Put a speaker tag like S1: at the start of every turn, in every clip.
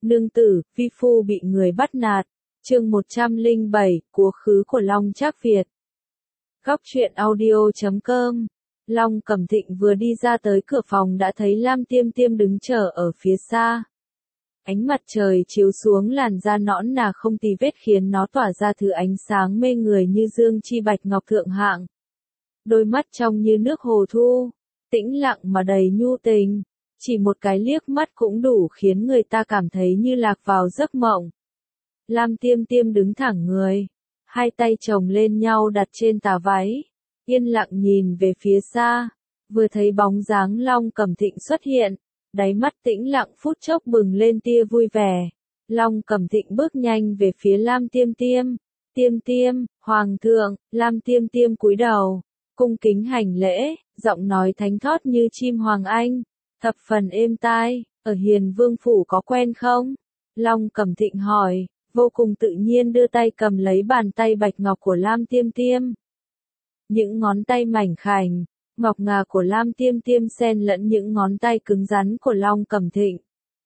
S1: Nương tử, vi phu bị người bắt nạt. Chương 107, Quá khứ của Long Trác Việt. Góc truyện audio.com. Long Cẩm Thịnh vừa đi ra tới cửa phòng đã thấy Lam Tiêm Tiêm đứng chờ ở phía xa. Ánh mặt trời chiếu xuống làn da nõn nà không tì vết khiến nó tỏa ra thứ ánh sáng mê người như dương chi bạch ngọc thượng hạng. Đôi mắt trong như nước hồ thu, tĩnh lặng mà đầy nhu tình. Chỉ một cái liếc mắt cũng đủ khiến người ta cảm thấy như lạc vào giấc mộng. Lam Tiêm Tiêm đứng thẳng người, hai tay chồng lên nhau đặt trên tà váy, yên lặng nhìn về phía xa, vừa thấy bóng dáng Long Cẩm Thịnh xuất hiện, đáy mắt tĩnh lặng phút chốc bừng lên tia vui vẻ. Long Cẩm Thịnh bước nhanh về phía Lam Tiêm Tiêm. Tiêm Tiêm, Hoàng thượng. Lam Tiêm Tiêm cúi đầu, cung kính hành lễ, giọng nói thánh thót như chim hoàng anh, thập phần êm tai. Ở Hiền Vương phủ có quen không? Long Cẩm Thịnh hỏi, vô cùng tự nhiên đưa tay cầm lấy bàn tay bạch ngọc của Lam Tiêm Tiêm. Những ngón tay mảnh khảnh, ngọc ngà của Lam Tiêm Tiêm xen lẫn những ngón tay cứng rắn của Long Cẩm Thịnh.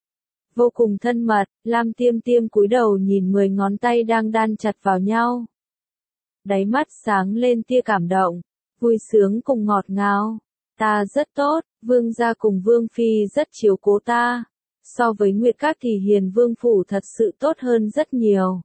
S1: Vô cùng thân mật, Lam Tiêm Tiêm cúi đầu nhìn 10 ngón tay đang đan chặt vào nhau. Đáy mắt sáng lên tia cảm động, vui sướng cùng ngọt ngào. Ta rất tốt, vương gia cùng vương phi rất chiếu cố ta. So với Nguyệt Các thì Hiền Vương phủ thật sự tốt hơn rất nhiều.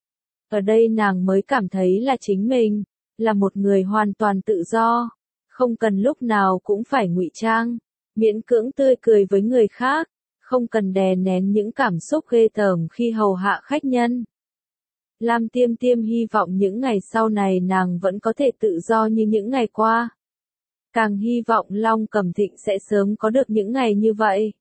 S1: Ở đây nàng mới cảm thấy là chính mình, là một người hoàn toàn tự do, không cần lúc nào cũng phải ngụy trang, miễn cưỡng tươi cười với người khác, không cần đè nén những cảm xúc ghê tởm khi hầu hạ khách nhân. Lam Tiêm Tiêm hy vọng những ngày sau này nàng vẫn có thể tự do như những ngày qua. Càng hy vọng Long Cẩm Thịnh sẽ sớm có được những ngày như vậy.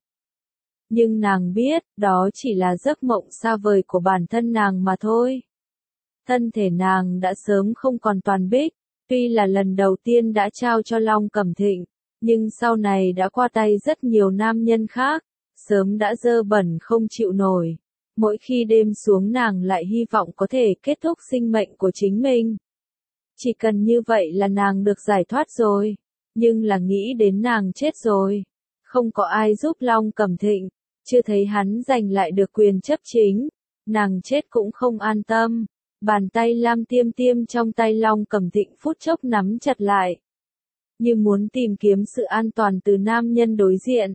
S1: Nhưng nàng biết, đó chỉ là giấc mộng xa vời của bản thân nàng mà thôi. Thân thể nàng đã sớm không còn toàn bích, tuy là lần đầu tiên đã trao cho Long Cẩm Thịnh, nhưng sau này đã qua tay rất nhiều nam nhân khác, sớm đã dơ bẩn không chịu nổi. Mỗi khi đêm xuống nàng lại hy vọng có thể kết thúc sinh mệnh của chính mình. Chỉ cần như vậy là nàng được giải thoát rồi, nhưng là nghĩ đến nàng chết rồi. Không có ai giúp Long Cẩm Thịnh, chưa thấy hắn giành lại được quyền chấp chính, nàng chết cũng không an tâm. Bàn tay Lam Tiêm Tiêm trong tay Long Cẩm Thịnh phút chốc nắm chặt lại, như muốn tìm kiếm sự an toàn từ nam nhân đối diện.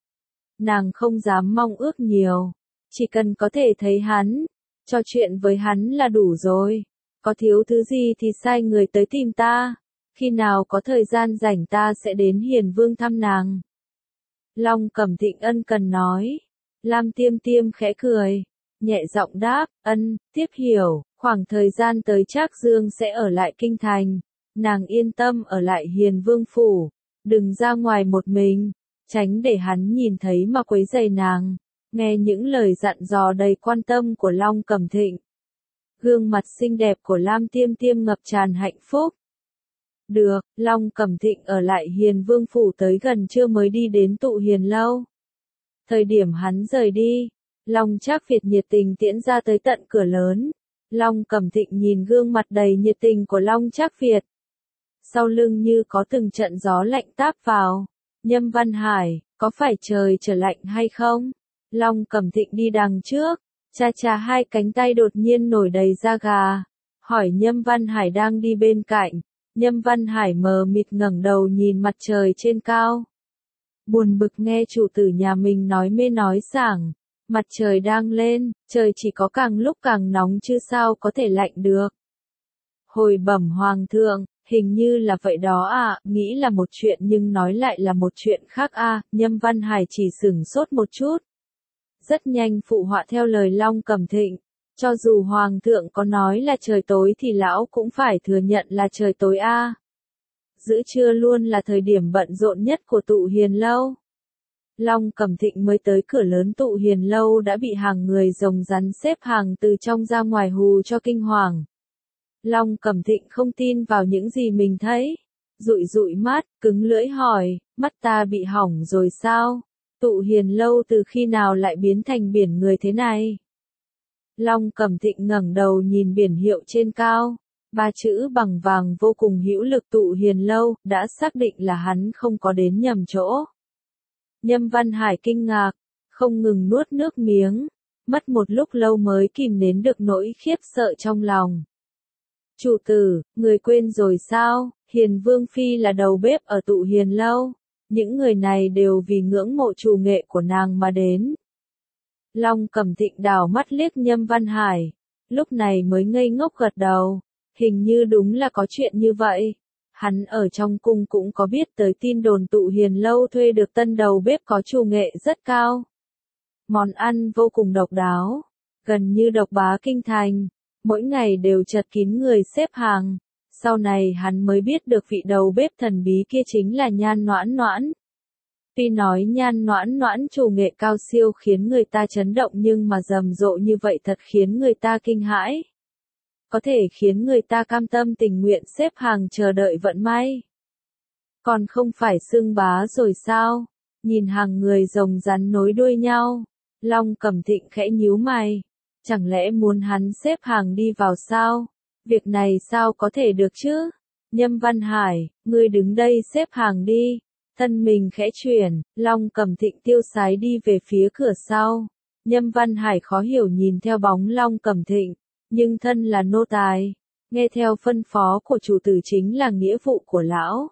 S1: Nàng không dám mong ước nhiều, chỉ cần có thể thấy hắn, trò chuyện với hắn là đủ rồi. Có thiếu thứ gì thì sai người tới tìm ta, khi nào có thời gian rảnh ta sẽ đến Hiền Vương thăm nàng. Long Cẩm Thịnh ân cần nói. Lam Tiêm Tiêm khẽ cười, nhẹ giọng đáp, ân, tiếp hiểu, khoảng thời gian tới Trác Dương sẽ ở lại kinh thành, nàng yên tâm ở lại Hiền Vương phủ, đừng ra ngoài một mình, tránh để hắn nhìn thấy mà quấy rầy nàng. Nghe những lời dặn dò đầy quan tâm của Long Cẩm Thịnh, gương mặt xinh đẹp của Lam Tiêm Tiêm ngập tràn hạnh phúc. Được, Long Cẩm Thịnh ở lại Hiền Vương phủ tới gần trưa mới đi đến Tụ Hiền lâu. Thời điểm hắn rời đi, Long Trác Việt nhiệt tình tiễn ra tới tận cửa lớn. Long Cẩm Thịnh nhìn gương mặt đầy nhiệt tình của Long Trác Việt. Sau lưng như có từng trận gió lạnh táp vào. Nhâm Văn Hải, có phải trời trở lạnh hay không? Long Cẩm Thịnh đi đằng trước, cha hai cánh tay đột nhiên nổi đầy da gà. Hỏi Nhâm Văn Hải đang đi bên cạnh. Nhâm Văn Hải mờ mịt ngẩng đầu nhìn mặt trời trên cao. Buồn bực nghe chủ tử nhà mình nói mê nói sảng. Mặt trời đang lên, trời chỉ có càng lúc càng nóng chứ sao có thể lạnh được. Hồi bẩm Hoàng thượng, hình như là vậy đó à, nghĩ là một chuyện nhưng nói lại là một chuyện khác à, Nhâm Văn Hải chỉ sửng sốt một chút. Rất nhanh phụ họa theo lời Long Cẩm Thịnh, cho dù Hoàng thượng có nói là trời tối thì lão cũng phải thừa nhận là trời tối à. Giữa trưa luôn là thời điểm bận rộn nhất của Tụ Hiền lâu. Long Cẩm Thịnh mới tới cửa lớn Tụ Hiền lâu đã bị hàng người rồng rắn xếp hàng từ trong ra ngoài hù cho kinh hoàng. Long Cẩm Thịnh không tin vào những gì mình thấy, dụi dụi mắt, cứng lưỡi hỏi, mắt ta bị hỏng rồi sao? Tụ Hiền lâu từ khi nào lại biến thành biển người thế này? Long Cẩm Thịnh ngẩng đầu nhìn biển hiệu trên cao, 3 chữ bằng vàng vô cùng hữu lực Tụ Hiền lâu, đã xác định là hắn không có đến nhầm chỗ. Nhâm Văn Hải kinh ngạc, không ngừng nuốt nước miếng, mất một lúc lâu mới kìm nén được nỗi khiếp sợ trong lòng. Chủ tử, người quên rồi sao, Hiền Vương Phi là đầu bếp ở Tụ Hiền Lâu, những người này đều vì ngưỡng mộ trù nghệ của nàng mà đến. Long Cẩm Thịnh đảo mắt liếc Nhâm Văn Hải, lúc này mới ngây ngốc gật đầu, hình như đúng là có chuyện như vậy. Hắn ở trong cung cũng có biết tới tin đồn Tụ Hiền Lâu thuê được tân đầu bếp có trù nghệ rất cao. Món ăn vô cùng độc đáo, gần như độc bá kinh thành, mỗi ngày đều chật kín người xếp hàng. Sau này hắn mới biết được vị đầu bếp thần bí kia chính là Nhan Noãn Noãn. Tuy nói Nhan Noãn Noãn trù nghệ cao siêu khiến người ta chấn động nhưng mà rầm rộ như vậy thật khiến người ta kinh hãi. Có thể khiến người ta cam tâm tình nguyện xếp hàng chờ đợi vận may. Còn không phải xưng bá rồi sao? Nhìn hàng người rồng rắn nối đuôi nhau, Long Cẩm Thịnh khẽ nhíu mày. Chẳng lẽ muốn hắn xếp hàng đi vào sao? Việc này sao có thể được chứ? Nhâm Văn Hải, ngươi đứng đây xếp hàng đi. Thân mình khẽ chuyển, Long Cẩm Thịnh tiêu sái đi về phía cửa sau. Nhâm Văn Hải khó hiểu nhìn theo bóng Long Cẩm Thịnh, nhưng thân là nô tài, nghe theo phân phó của chủ tử chính là nghĩa vụ của lão.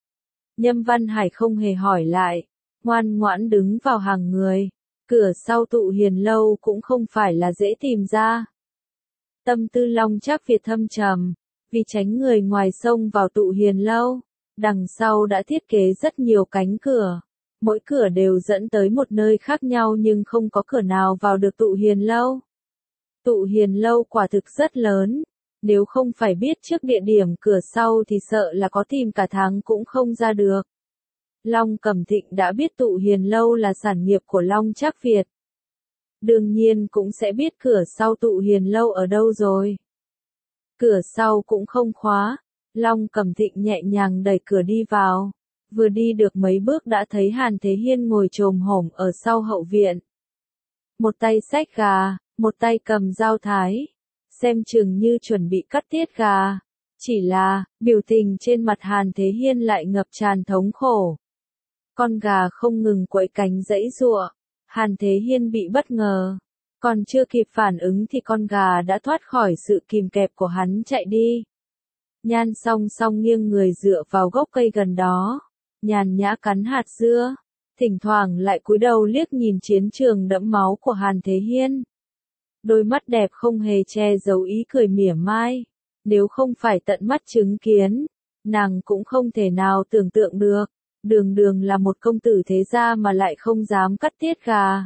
S1: Nhâm Văn Hải không hề hỏi lại, ngoan ngoãn đứng vào hàng người. Cửa sau Tụ Hiền Lâu cũng không phải là dễ tìm ra. Tâm tư Long Trác Việt thâm trầm, vì tránh người ngoài xông vào Tụ Hiền Lâu, đằng sau đã thiết kế rất nhiều cánh cửa. Mỗi cửa đều dẫn tới một nơi khác nhau nhưng không có cửa nào vào được Tụ Hiền Lâu. Tụ Hiền Lâu quả thực rất lớn, nếu không phải biết trước địa điểm cửa sau thì sợ là có tìm cả tháng cũng không ra được. Long Cẩm Thịnh đã biết Tụ Hiền Lâu là sản nghiệp của Long Trác Việt. Đương nhiên cũng sẽ biết cửa sau Tụ Hiền Lâu ở đâu rồi. Cửa sau cũng không khóa, Long Cẩm Thịnh nhẹ nhàng đẩy cửa đi vào. Vừa đi được mấy bước đã thấy Hàn Thế Hiên ngồi chồm hổm ở sau hậu viện. Một tay xách gà, một tay cầm dao thái, xem chừng như chuẩn bị cắt tiết gà. Chỉ là, biểu tình trên mặt Hàn Thế Hiên lại ngập tràn thống khổ. Con gà không ngừng quẫy cánh giãy giụa, Hàn Thế Hiên bị bất ngờ, còn chưa kịp phản ứng thì con gà đã thoát khỏi sự kìm kẹp của hắn chạy đi. Nhan Song Song nghiêng người dựa vào gốc cây gần đó, nhàn nhã cắn hạt dưa, thỉnh thoảng lại cúi đầu liếc nhìn chiến trường đẫm máu của Hàn Thế Hiên. Đôi mắt đẹp không hề che giấu ý cười mỉa mai, nếu không phải tận mắt chứng kiến, nàng cũng không thể nào tưởng tượng được. Đường đường là một công tử thế gia mà lại không dám cắt tiết gà.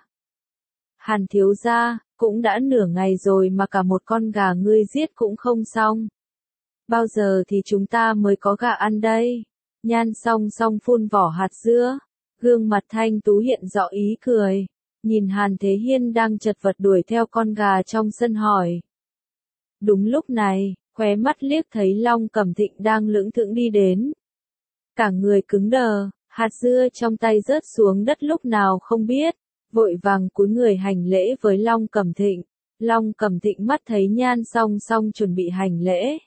S1: Hàn thiếu gia, cũng đã nửa ngày rồi mà cả một con gà ngươi giết cũng không xong. Bao giờ thì chúng ta mới có gà ăn đây? Nhan Song Song phun vỏ hạt dưa, gương mặt thanh tú hiện rõ ý cười, nhìn Hàn Thế Hiên đang chật vật đuổi theo con gà trong sân hỏi. Đúng lúc này, khóe mắt liếc thấy Long Cẩm Thịnh đang lững thững đi đến. Cả người cứng đờ, hạt dưa trong tay rớt xuống đất lúc nào không biết, vội vàng cúi người hành lễ với Long Cẩm Thịnh. Long Cẩm Thịnh mắt thấy Nhan Song Song chuẩn bị hành lễ,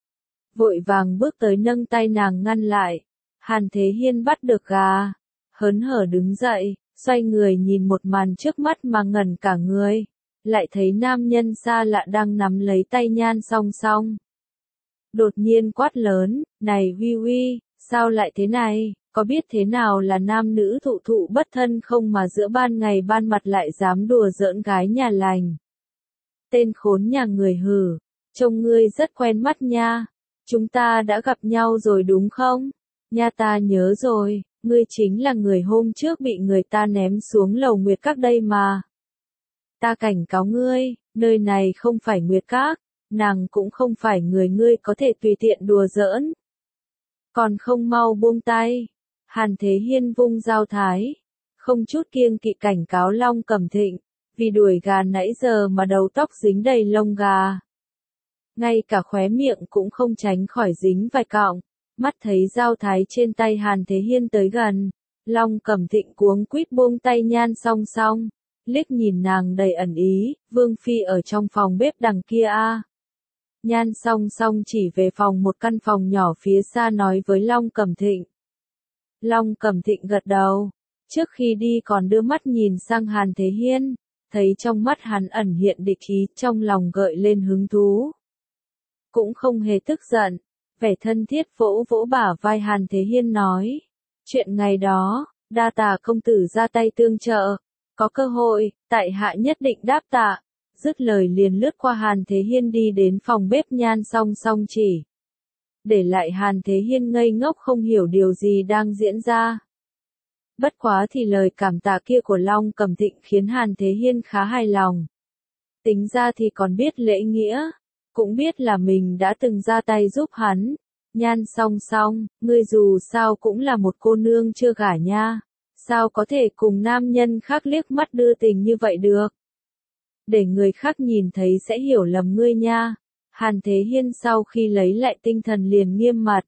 S1: vội vàng bước tới nâng tay nàng ngăn lại. Hàn Thế Hiên bắt được gà, hớn hở đứng dậy, xoay người nhìn một màn trước mắt mà ngẩn cả người, lại thấy nam nhân xa lạ đang nắm lấy tay Nhan Song Song. Đột nhiên quát lớn, này Huy Huy, sao lại thế này, có biết thế nào là nam nữ thụ thụ bất thân không mà giữa ban ngày ban mặt lại dám đùa giỡn gái nhà lành. Tên khốn nhà người hử, trông ngươi rất quen mắt nha, chúng ta đã gặp nhau rồi đúng không? Nha ta nhớ rồi, ngươi chính là người hôm trước bị người ta ném xuống lầu Nguyệt Các đây mà. Ta cảnh cáo ngươi, nơi này không phải Nguyệt Các, nàng cũng không phải người ngươi có thể tùy tiện đùa giỡn. Còn không mau buông tay. Hàn Thế Hiên vung dao thái, không chút kiêng kỵ cảnh cáo Long Cẩm Thịnh, vì đuổi gà nãy giờ mà đầu tóc dính đầy lông gà. Ngay cả khóe miệng cũng không tránh khỏi dính vài cọng, mắt thấy dao thái trên tay Hàn Thế Hiên tới gần, Long Cẩm Thịnh cuống quýt buông tay Nhan Song Song, liếc nhìn nàng đầy ẩn ý, Vương Phi ở trong phòng bếp đằng kia a. Nhan Song Song chỉ về phòng một căn phòng nhỏ phía xa nói với Long Cẩm Thịnh. Long Cẩm Thịnh gật đầu, trước khi đi còn đưa mắt nhìn sang Hàn Thế Hiên, thấy trong mắt hắn ẩn hiện địch ý, trong lòng gợi lên hứng thú. Cũng không hề tức giận, vẻ thân thiết vỗ vỗ bả vai Hàn Thế Hiên nói. Chuyện ngày đó, đa tạ công tử ra tay tương trợ, có cơ hội, tại hạ nhất định đáp tạ. Dứt lời liền lướt qua Hàn Thế Hiên đi đến phòng bếp Nhan Song Song chỉ. Để lại Hàn Thế Hiên ngây ngốc không hiểu điều gì đang diễn ra. Bất quá thì lời cảm tạ kia của Long Cẩm Thịnh khiến Hàn Thế Hiên khá hài lòng. Tính ra thì còn biết lễ nghĩa, cũng biết là mình đã từng ra tay giúp hắn. Nhan Song Song, ngươi dù sao cũng là một cô nương chưa gả nha, sao có thể cùng nam nhân khác liếc mắt đưa tình như vậy được? Để người khác nhìn thấy sẽ hiểu lầm ngươi nha. Hàn Thế Hiên sau khi lấy lại tinh thần liền nghiêm mặt.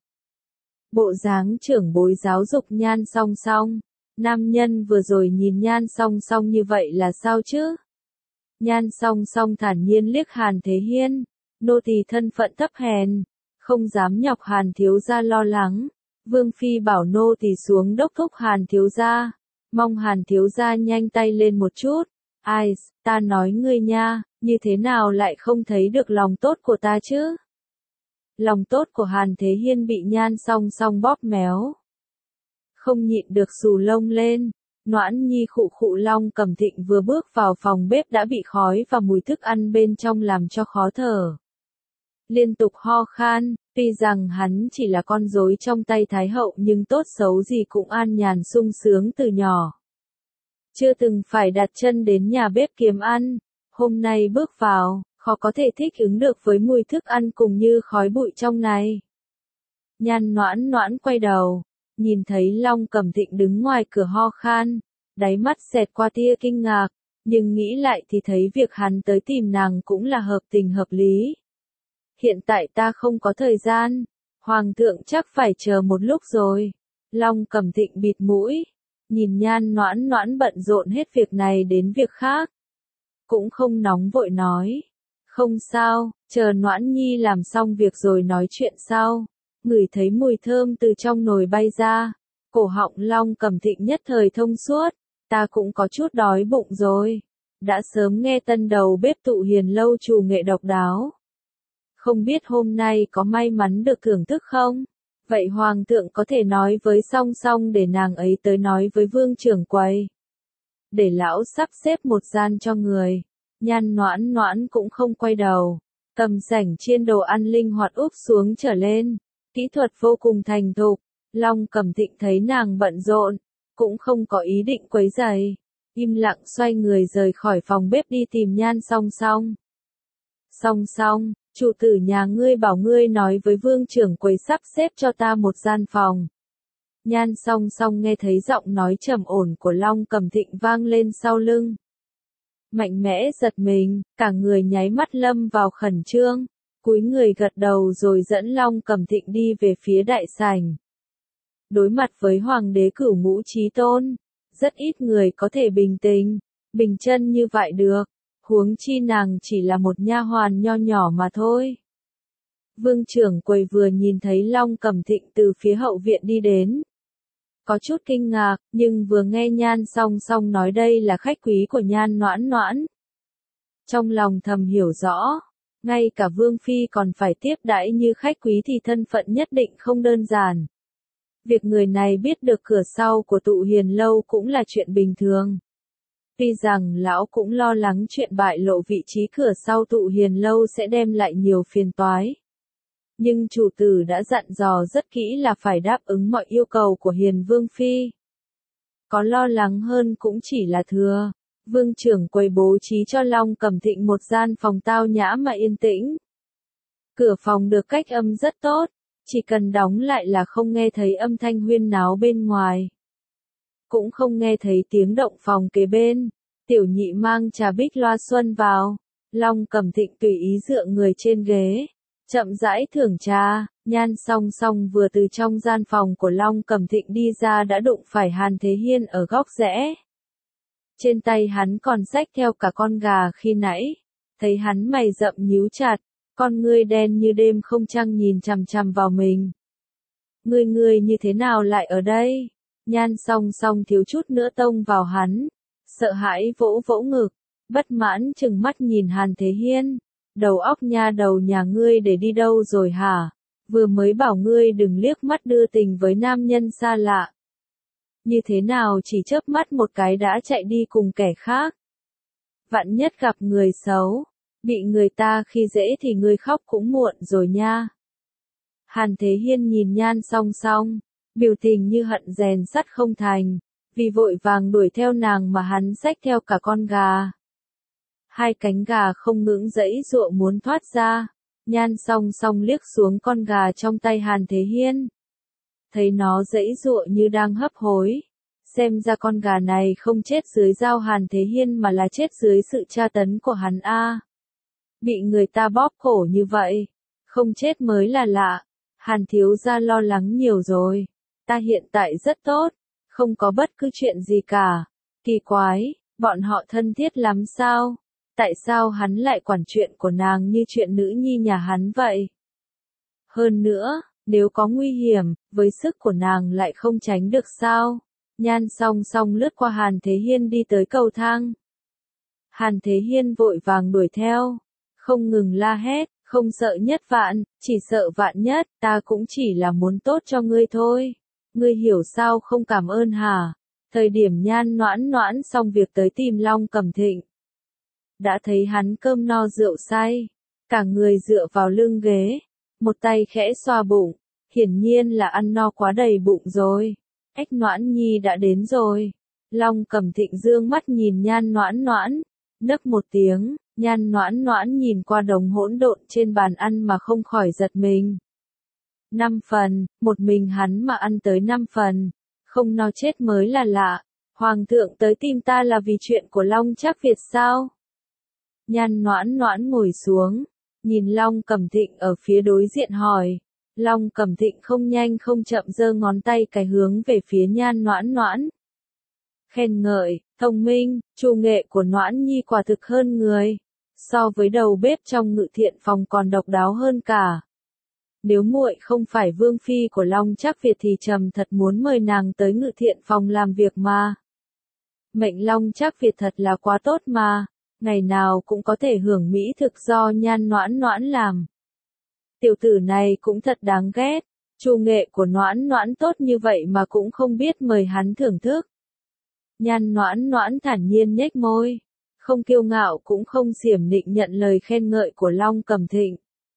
S1: Bộ dáng trưởng bối giáo dục Nhan Song Song. Nam nhân vừa rồi nhìn Nhan Song Song như vậy là sao chứ? Nhan Song Song thản nhiên liếc Hàn Thế Hiên. Nô tỳ thân phận thấp hèn, không dám nhọc Hàn thiếu gia lo lắng. Vương phi bảo nô tỳ xuống đốc thúc Hàn thiếu gia, mong Hàn thiếu gia nhanh tay lên một chút. Ai, ta nói ngươi nha, như thế nào lại không thấy được lòng tốt của ta chứ? Lòng tốt của Hàn Thế Hiên bị Nhan Song Song bóp méo. Không nhịn được xù lông lên. Noãn Nhi khụ khụ. Long Cẩm Thịnh vừa bước vào phòng bếp đã bị khói và mùi thức ăn bên trong làm cho khó thở. Liên tục ho khan, tuy rằng hắn chỉ là con rối trong tay Thái hậu nhưng tốt xấu gì cũng an nhàn sung sướng từ nhỏ. Chưa từng phải đặt chân đến nhà bếp kiếm ăn, hôm nay bước vào, khó có thể thích ứng được với mùi thức ăn cùng như khói bụi trong này. Nhan Noãn Noãn quay đầu, nhìn thấy Long Cẩm Thịnh đứng ngoài cửa ho khan, đáy mắt xẹt qua tia kinh ngạc, nhưng nghĩ lại thì thấy việc hắn tới tìm nàng cũng là hợp tình hợp lý. Hiện tại ta không có thời gian, Hoàng thượng chắc phải chờ một lúc rồi. Long Cẩm Thịnh bịt mũi, nhìn Nhan Noãn Noãn bận rộn hết việc này đến việc khác. Cũng không nóng vội nói. Không sao, chờ Noãn Nhi làm xong việc rồi nói chuyện sau. Ngửi thấy mùi thơm từ trong nồi bay ra. Cổ họng Long Cẩm Thịnh nhất thời thông suốt. Ta cũng có chút đói bụng rồi. Đã sớm nghe tân đầu bếp Tụ Hiền lâu chủ nghệ độc đáo. Không biết hôm nay có may mắn được thưởng thức không? Vậy Hoàng thượng có thể nói với Song Song để nàng ấy tới nói với Vương trưởng quầy. Để lão sắp xếp một gian cho người. Nhan Noãn Noãn cũng không quay đầu. Cầm sảnh chiên đồ ăn linh hoạt úp xuống trở lên. Kỹ thuật vô cùng thành thục. Long Cẩm Thịnh thấy nàng bận rộn, cũng không có ý định quấy rầy. Im lặng xoay người rời khỏi phòng bếp đi tìm Nhan Song Song. Song Song, chủ tử nhà ngươi bảo ngươi nói với Vương trưởng quầy sắp xếp cho ta một gian phòng. Nhan Song Song nghe thấy giọng nói trầm ổn của Long Cẩm Thịnh vang lên sau lưng. Mạnh mẽ giật mình, cả người nháy mắt lâm vào khẩn trương, cúi người gật đầu rồi dẫn Long Cẩm Thịnh đi về phía đại sảnh. Đối mặt với Hoàng đế Cửu Ngũ Chí Tôn, rất ít người có thể bình tĩnh, bình chân như vậy được. Huống chi nàng chỉ là một nha hoàn nho nhỏ mà thôi. Vương trưởng quầy vừa nhìn thấy Long Cẩm Thịnh từ phía hậu viện đi đến. Có chút kinh ngạc, nhưng vừa nghe Nhan Song Song nói đây là khách quý của Nhan Noãn Noãn. Trong lòng thầm hiểu rõ, ngay cả Vương Phi còn phải tiếp đãi như khách quý thì thân phận nhất định không đơn giản. Việc người này biết được cửa sau của Tụ Hiền lâu cũng là chuyện bình thường. Tuy rằng lão cũng lo lắng chuyện bại lộ vị trí cửa sau Tụ Hiền lâu sẽ đem lại nhiều phiền toái. Nhưng chủ tử đã dặn dò rất kỹ là phải đáp ứng mọi yêu cầu của Hiền Vương Phi. Có lo lắng hơn cũng chỉ là thừa. Vương trưởng quầy bố trí cho Long Cẩm Thịnh một gian phòng tao nhã mà yên tĩnh. Cửa phòng được cách âm rất tốt, chỉ cần đóng lại là không nghe thấy âm thanh huyên náo bên ngoài. Cũng không nghe thấy tiếng động phòng kế bên. Tiểu nhị mang trà bích loa xuân vào. Long Cẩm Thịnh tùy ý dựa người trên ghế, chậm rãi thưởng trà. Nhan Song Song vừa từ trong gian phòng của Long Cẩm Thịnh đi ra đã đụng phải Hàn Thế Hiên ở góc rẽ. Trên tay hắn còn xách theo cả con gà khi nãy. Thấy hắn mày rậm nhíu chặt, con ngươi đen như đêm không trăng nhìn chằm chằm vào mình. Ngươi như thế nào lại ở đây? Nhan Song Song thiếu chút nữa tông vào hắn, sợ hãi vỗ vỗ ngực. bất mãn trừng mắt nhìn Hàn Thế Hiên. Đầu óc nha đầu nhà ngươi để đi đâu rồi hả? Vừa mới bảo ngươi đừng liếc mắt đưa tình với nam nhân xa lạ. Như thế nào chỉ chớp mắt một cái đã chạy đi cùng kẻ khác? Vạn nhất gặp người xấu, bị người ta khi dễ thì ngươi khóc cũng muộn rồi nha. Hàn Thế Hiên nhìn Nhan Song Song, biểu tình như hận rèn sắt không thành, vì vội vàng đuổi theo nàng mà hắn xách theo cả con gà. Hai cánh gà không ngưỡng giãy giụa muốn thoát ra, Nhan Song Song liếc xuống con gà trong tay Hàn Thế Hiên. Thấy nó giãy giụa như đang hấp hối, xem ra con gà này không chết dưới dao Hàn Thế Hiên mà là chết dưới sự tra tấn của hắn a. Bị người ta bóp cổ như vậy, không chết mới là lạ. Hàn thiếu gia lo lắng nhiều rồi, ta hiện tại rất tốt, không có bất cứ chuyện gì cả. Kỳ quái, bọn họ thân thiết lắm sao? Tại sao hắn lại quản chuyện của nàng như chuyện nữ nhi nhà hắn vậy? Hơn nữa, nếu có nguy hiểm, với sức của nàng lại không tránh được sao? Nhan Song Song lướt qua Hàn Thế Hiên đi tới cầu thang. Hàn Thế Hiên vội vàng đuổi theo, không ngừng la hét, không sợ nhất vạn, chỉ sợ vạn nhất, ta cũng chỉ là muốn tốt cho ngươi thôi. Ngươi hiểu sao không cảm ơn hả? Thời điểm Nhan Noãn Noãn xong việc tới tìm Long Cẩm Thịnh. Đã thấy hắn cơm no rượu say, cả người dựa vào lưng ghế, một tay khẽ xoa bụng, hiển nhiên là ăn no quá đầy bụng rồi. Ếch Noãn Nhi đã đến rồi. Long Cẩm Thịnh dương mắt nhìn Nhan Noãn Noãn, nấc một tiếng, Nhan Noãn Noãn nhìn qua đống hỗn độn trên bàn ăn mà không khỏi giật mình. 5 phần, một mình hắn mà ăn tới 5 phần, không no chết mới là lạ. Hoàng thượng tới tìm ta là vì chuyện của Long Trác Việt sao? Nhan Noãn Noãn ngồi xuống, nhìn Long Cẩm Thịnh ở phía đối diện hỏi. Long Cẩm Thịnh không nhanh không chậm giơ ngón tay cái hướng về phía Nhan Noãn Noãn. Khen ngợi, thông minh, trù nghệ của Noãn Nhi quả thực hơn người, so với đầu bếp trong Ngự Thiện phòng còn độc đáo hơn cả. Nếu muội không phải vương phi của Long Trác Việt thì trầm thật muốn mời nàng tới Ngự Thiện phòng làm việc mà. Mệnh Long Trác Việt thật là quá tốt mà, ngày nào cũng có thể hưởng mỹ thực do Nhan Noãn Noãn làm. Tiểu tử này cũng thật đáng ghét, trù nghệ của Noãn Noãn tốt như vậy mà cũng không biết mời hắn thưởng thức. Nhan Noãn Noãn thản nhiên nhếch môi, không kiêu ngạo cũng không xiểm nịnh nhận lời khen ngợi của Long Cẩm Thịnh.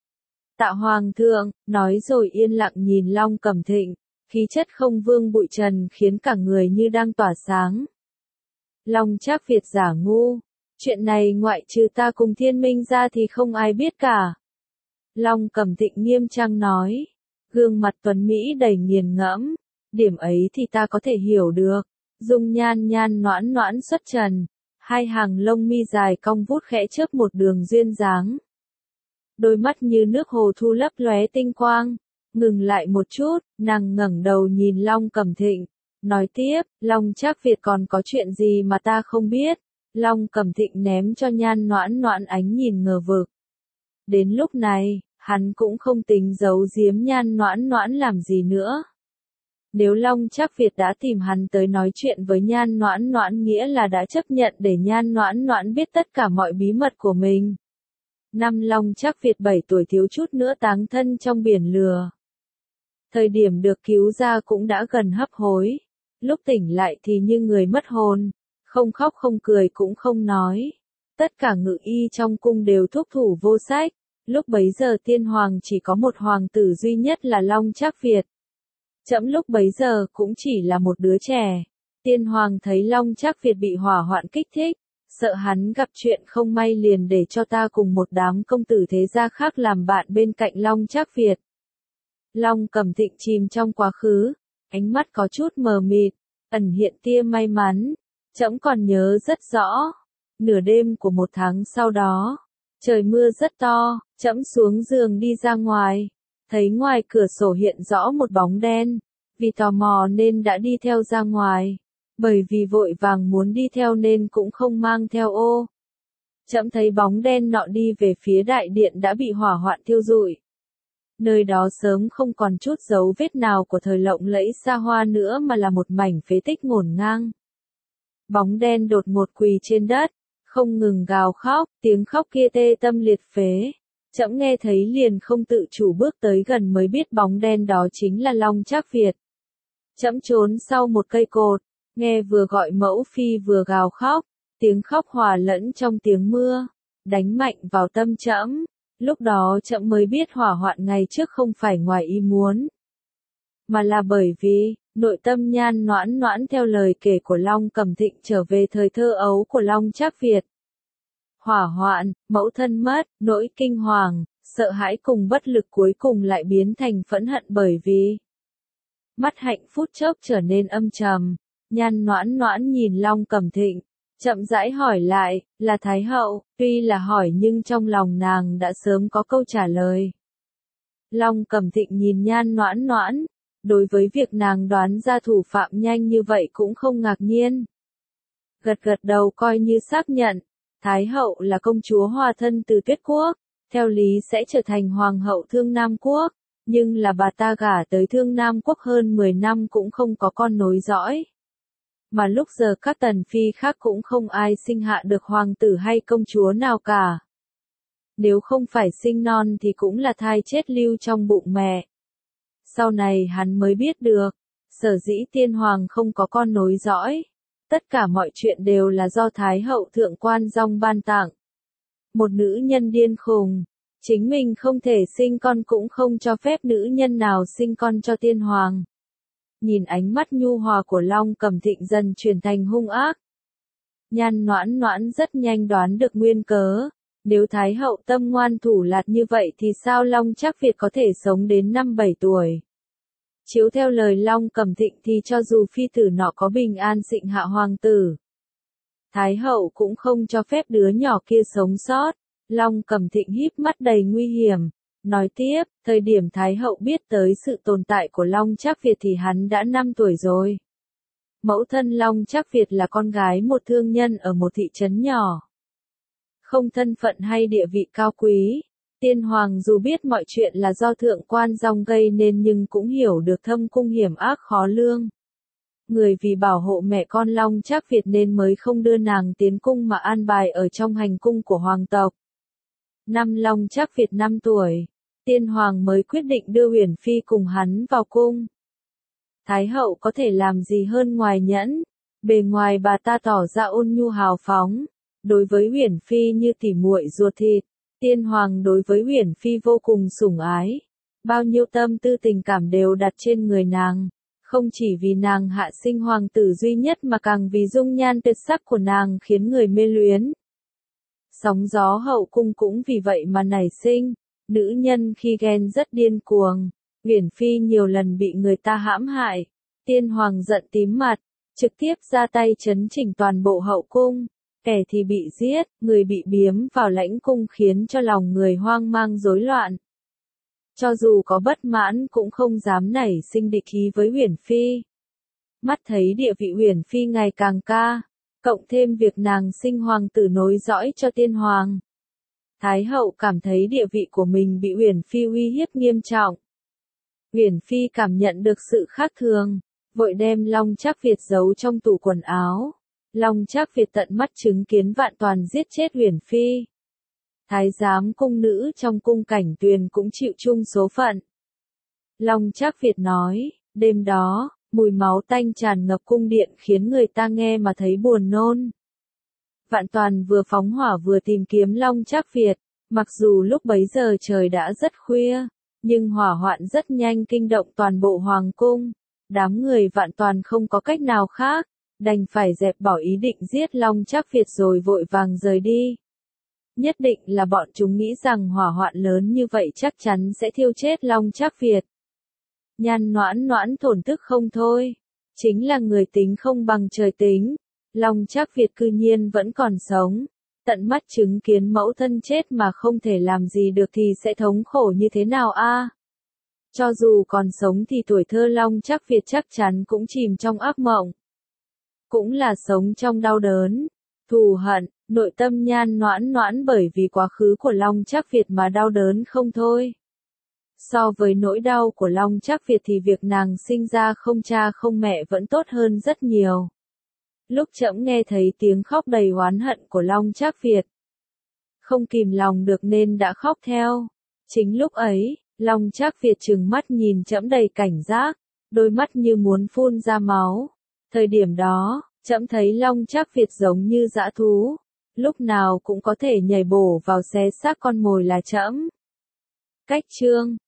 S1: Tạ Hoàng thượng, nói rồi yên lặng nhìn Long Cẩm Thịnh, khí chất không vương bụi trần khiến cả người như đang tỏa sáng. Long Trác Việt giả ngu, chuyện này ngoại trừ ta cùng Thiên Minh ra thì không ai biết cả. Long Cẩm Thịnh nghiêm trang nói, gương mặt tuấn Mỹ đầy nghiền ngẫm, điểm ấy thì ta có thể hiểu được. Dung nhan Nhan Noãn Noãn xuất trần, hai hàng lông mi dài cong vút khẽ chớp một đường duyên dáng. Đôi mắt như nước hồ thu lấp lóe tinh quang, ngừng lại một chút, nàng ngẩng đầu nhìn Long Cẩm Thịnh, nói tiếp, Long Trác Việt còn có chuyện gì mà ta không biết? Long Cẩm Thịnh ném cho Nhan Noãn Noãn ánh nhìn ngờ vực. Đến lúc này, hắn cũng không tính giấu giếm Nhan Noãn Noãn làm gì nữa. Nếu Long Trác Việt đã tìm hắn tới nói chuyện với Nhan Noãn Noãn nghĩa là đã chấp nhận để Nhan Noãn Noãn biết tất cả mọi bí mật của mình. Năm Long Trác Việt 7 tuổi thiếu chút nữa táng thân trong biển lửa. Thời điểm được cứu ra cũng đã gần hấp hối. Lúc tỉnh lại thì như người mất hồn, không khóc không cười cũng không nói. Tất cả ngự y trong cung đều thúc thủ vô sách. Lúc bấy giờ tiên hoàng chỉ có một hoàng tử duy nhất là Long Trác Việt. Trẫm lúc bấy giờ cũng chỉ là một đứa trẻ. Tiên hoàng thấy Long Trác Việt bị hỏa hoạn kích thích, sợ hắn gặp chuyện không may liền để cho ta cùng một đám công tử thế gia khác làm bạn bên cạnh Long Trác Việt. Long Cẩm Thịnh chìm trong quá khứ, ánh mắt có chút mờ mịt, ẩn hiện tia may mắn. Trẫm còn nhớ rất rõ. Nửa đêm của một tháng sau đó, trời mưa rất to, trẫm xuống giường đi ra ngoài, thấy ngoài cửa sổ hiện rõ một bóng đen, vì tò mò nên đã đi theo ra ngoài, bởi vì vội vàng muốn đi theo nên cũng không mang theo ô. Trẫm thấy bóng đen nọ đi về phía đại điện đã bị hỏa hoạn thiêu rụi. Nơi đó sớm không còn chút dấu vết nào của thời lộng lẫy xa hoa nữa mà là một mảnh phế tích ngổn ngang. Bóng đen đột ngột quỳ trên đất, không ngừng gào khóc, tiếng khóc kia tê tâm liệt phế. Trẫm nghe thấy liền không tự chủ bước tới gần mới biết bóng đen đó chính là Long Trác Việt. Trẫm trốn sau một cây cột, nghe vừa gọi mẫu phi vừa gào khóc, tiếng khóc hòa lẫn trong tiếng mưa, đánh mạnh vào tâm trẫm. Lúc đó trẫm mới biết hỏa hoạn ngày trước không phải ngoài ý muốn, mà là bởi vì nội tâm Nhan Noãn Noãn theo lời kể của Long Cẩm Thịnh trở về thời thơ ấu của Long Trác Việt. Hỏa hoạn, mẫu thân mất, nỗi kinh hoàng, sợ hãi cùng bất lực cuối cùng lại biến thành phẫn hận bởi vì mắt hạnh phút chốc trở nên âm trầm. Nhan Noãn Noãn nhìn Long Cẩm Thịnh, chậm rãi hỏi lại, là Thái hậu, tuy là hỏi nhưng trong lòng nàng đã sớm có câu trả lời. Long Cẩm Thịnh nhìn Nhan Noãn Noãn, đối với việc nàng đoán ra thủ phạm nhanh như vậy cũng không ngạc nhiên. Gật gật đầu coi như xác nhận, Thái hậu là công chúa hòa thân từ Tuyết Quốc, theo lý sẽ trở thành hoàng hậu Thương Nam Quốc, nhưng là bà ta gả tới Thương Nam Quốc hơn 10 năm cũng không có con nối dõi. Mà lúc giờ các tần phi khác cũng không ai sinh hạ được hoàng tử hay công chúa nào cả. Nếu không phải sinh non thì cũng là thai chết lưu trong bụng mẹ. Sau này hắn mới biết được, sở dĩ tiên hoàng không có con nối dõi. Tất cả mọi chuyện đều là do Thái hậu thượng quan Dong ban tặng. Một nữ nhân điên khùng, chính mình không thể sinh con cũng không cho phép nữ nhân nào sinh con cho tiên hoàng. Nhìn ánh mắt nhu hòa của Long Cẩm Thịnh dần chuyển thành hung ác. Nhan Noãn Noãn rất nhanh đoán được nguyên cớ. Nếu Thái hậu tâm ngoan thủ lạt như vậy thì sao Long Trác Việt có thể sống đến 5-7 tuổi? Chiếu theo lời Long Cẩm Thịnh thì cho dù phi tử nọ có bình an sinh hạ hoàng tử, Thái hậu cũng không cho phép đứa nhỏ kia sống sót. Long Cẩm Thịnh híp mắt đầy nguy hiểm, nói tiếp, thời điểm Thái hậu biết tới sự tồn tại của Long Trác Việt thì hắn đã 5 tuổi rồi. Mẫu thân Long Trác Việt là con gái một thương nhân ở một thị trấn nhỏ. Không thân phận hay địa vị cao quý. Tiên hoàng dù biết mọi chuyện là do thượng quan Dong gây nên nhưng cũng hiểu được thâm cung hiểm ác khó lương. Người vì bảo hộ mẹ con Long Trác Việt nên mới không đưa nàng tiến cung mà an bài ở trong hành cung của hoàng tộc. Năm Long Trác Việt 5 tuổi, tiên hoàng mới quyết định đưa Uyển Phi cùng hắn vào cung. Thái hậu có thể làm gì hơn ngoài nhẫn, bề ngoài bà ta tỏ ra ôn nhu hào phóng, đối với Uyển Phi như tỉ muội ruột thịt. Tiên hoàng đối với Uyển Phi vô cùng sủng ái, bao nhiêu tâm tư tình cảm đều đặt trên người nàng, không chỉ vì nàng hạ sinh hoàng tử duy nhất mà càng vì dung nhan tuyệt sắc của nàng khiến người mê luyến. Sóng gió hậu cung cũng vì vậy mà nảy sinh, nữ nhân khi ghen rất điên cuồng, Uyển Phi nhiều lần bị người ta hãm hại, tiên hoàng giận tím mặt, trực tiếp ra tay trấn chỉnh toàn bộ hậu cung. Kẻ thì bị giết, người bị biếm vào lãnh cung khiến cho lòng người hoang mang rối loạn. Cho dù có bất mãn cũng không dám nảy sinh địch ý với Uyển Phi. Mắt thấy địa vị Uyển Phi ngày càng ca, cộng thêm việc nàng sinh hoàng tử nối dõi cho tiên hoàng. Thái hậu cảm thấy địa vị của mình bị Uyển Phi uy hiếp nghiêm trọng. Uyển Phi cảm nhận được sự khác thường, vội đem Long Trác Việt giấu trong tủ quần áo. Long Trác Việt tận mắt chứng kiến Vạn Toàn giết chết Uyển Phi. Thái giám cung nữ trong cung Cảnh Tuyền cũng chịu chung số phận. Long Trác Việt nói, đêm đó, mùi máu tanh tràn ngập cung điện khiến người ta nghe mà thấy buồn nôn. Vạn Toàn vừa phóng hỏa vừa tìm kiếm Long Trác Việt, mặc dù lúc bấy giờ trời đã rất khuya, nhưng hỏa hoạn rất nhanh kinh động toàn bộ hoàng cung. Đám người Vạn Toàn không có cách nào khác, đành phải dẹp bỏ ý định giết Long Trác Việt rồi vội vàng rời đi. Nhất định là bọn chúng nghĩ rằng hỏa hoạn lớn như vậy chắc chắn sẽ thiêu chết Long Trác Việt. Nhan Noãn Noãn thổn thức không thôi. Chính là người tính không bằng trời tính. Long Trác Việt cư nhiên vẫn còn sống. Tận mắt chứng kiến mẫu thân chết mà không thể làm gì được thì sẽ thống khổ như thế nào a? Cho dù còn sống thì tuổi thơ Long Trác Việt chắc chắn cũng chìm trong ác mộng. Cũng là sống trong đau đớn, thù hận, nội tâm Nhan Noãn Noãn bởi vì quá khứ của Long Trác Việt mà đau đớn không thôi. So với nỗi đau của Long Trác Việt thì việc nàng sinh ra không cha không mẹ vẫn tốt hơn rất nhiều. Lúc trẫm nghe thấy tiếng khóc đầy oán hận của Long Trác Việt, không kìm lòng được nên đã khóc theo. Chính lúc ấy, Long Trác Việt trừng mắt nhìn trẫm đầy cảnh giác, đôi mắt như muốn phun ra máu. Thời điểm đó, trẫm thấy Long Trác Việt giống như dã thú, lúc nào cũng có thể nhảy bổ vào xé xác con mồi là trẫm. Cách chương